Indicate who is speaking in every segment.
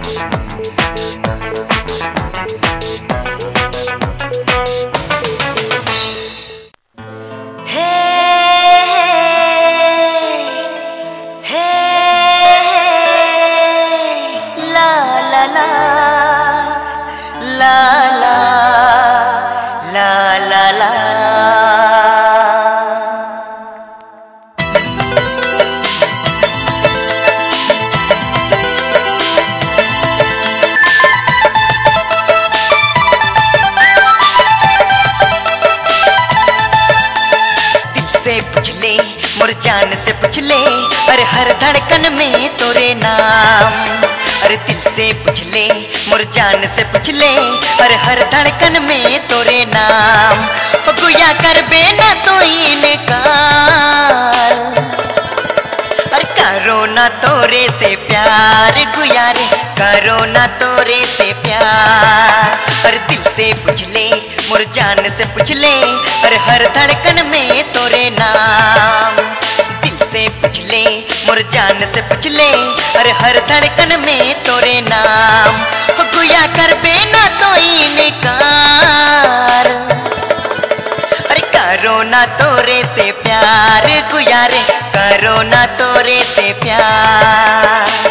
Speaker 1: मोर जान से पूछ ले, अरे हर धड़कन में तोरे नाम। अरे दिल से पूछ ले, मोर जान से पूछ ले, अरे हर धड़कन में तोरे नाम। ओ गुया कर बेना तो इनकार, अरे करो ना तोरे से प्यार गुया रे, करो ना तोरे से प्यार। अरे दिल से पूछ ले, मोर जान से पूछ ले, अरे हर धड़कन में तोरे नाम। दिल से पूछ ले, मोर जान से पूछ ले, अरे हर धड़कन में तोरे नाम। हो गुया कर बेना तो इनकार, अरे करो ना तोरे से प्यार गुया रे, करो ना तोरे से प्यार।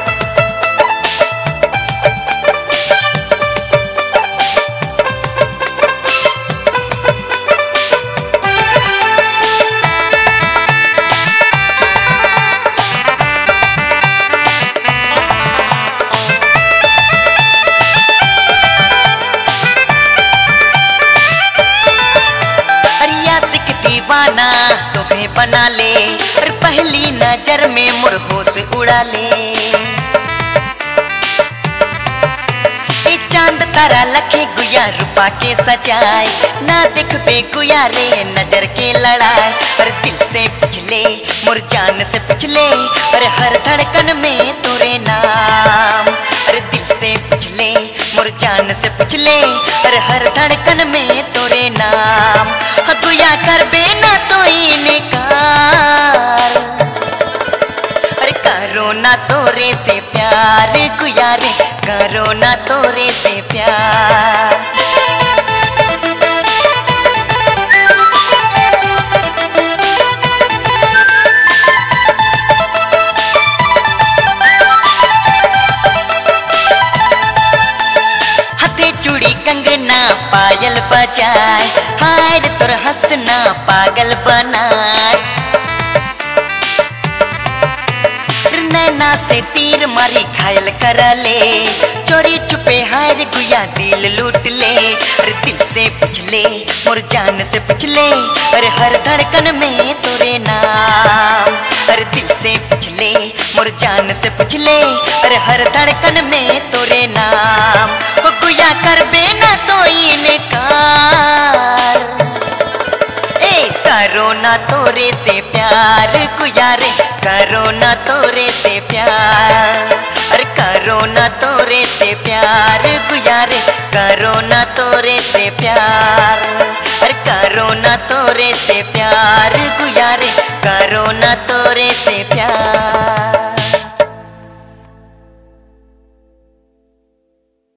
Speaker 1: दीवाना तुम्हें बना ले, और पहली नजर में मोर होश उड़ा ले। ये चांद तारा लखे गुया रूपा के सजाए, ना देख बे गुया रे नजर के लड़ाए। और दिल से पूछ ले, मोर जान से पूछ ले, और हर धड़कन में तोरे नाम। अरे दिल से पूछ ले, मोर जान से पूछ ले, और हर धड़कन में तोरे नाम। गुया कर बेना तो इनकार, अरे करो ना तोरे से प्यार गुया रे, करो ना तोरे से प्यार। पायल बजाए, हाय तोर हंसना पागल बनाए। नैना से तीर मारी घायल कर ले, चोरी छुपे हाय गुया दिल लूट ले। अरे दिल से पूछ ले, मोर जान से पूछ ले, अरे हर धड़कन में तोरे नाम। अरे दिल से पूछ ले, मोर जान से पूछ ले, अरे हर धड़कन में तोरे नाम। हो गुया कर बेना तो इनकार, ए करो ना तोरे से प्यार गुया रे, करो ना तोरे से प्यार। अरे करो ना तोरे से प्यार गुया रे, करो ना तोरे से प्यार।